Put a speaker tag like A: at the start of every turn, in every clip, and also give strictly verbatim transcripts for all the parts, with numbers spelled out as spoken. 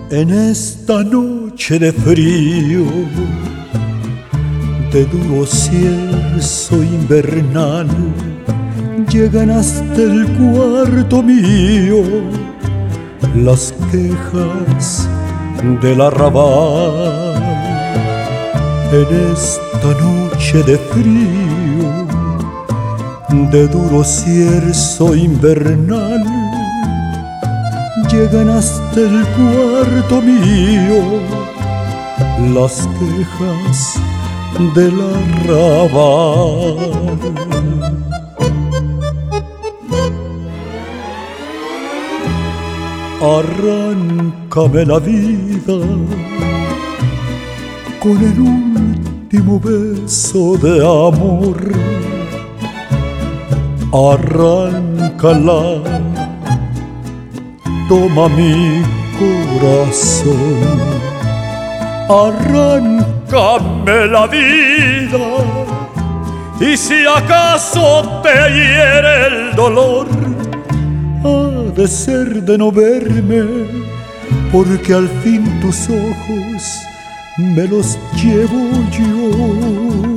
A: En esta noche de frío, de duro cierzo invernal, llegan hasta el cuarto mío las quejas del arrabal. En esta noche de frío, de duro cierzo invernal, llegan hasta el cuarto mío las quejas del arrabal. Arráncame la vida con el último beso de amor. Arráncala, toma mi corazón. Arráncame la vida, y si acaso te hiere el dolor, ha de ser de no verme, porque al fin tus ojos me los llevo yo.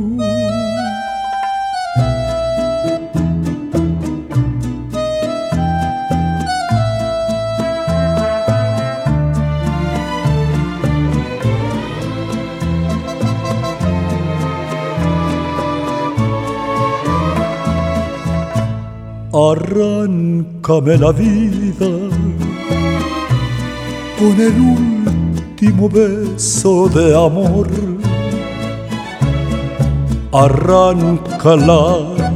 A: Arráncame la vida con el último beso de amor. Arráncala,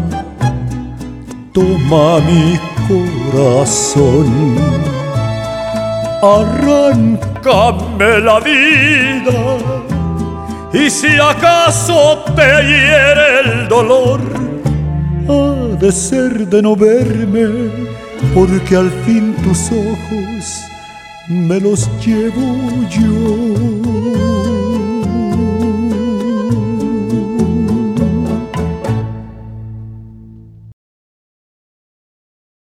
A: toma mi corazón. Arráncame la vida, y si acaso te hiere el dolor, ha de ser de no verme, porque al fin tus ojos me los llevo yo.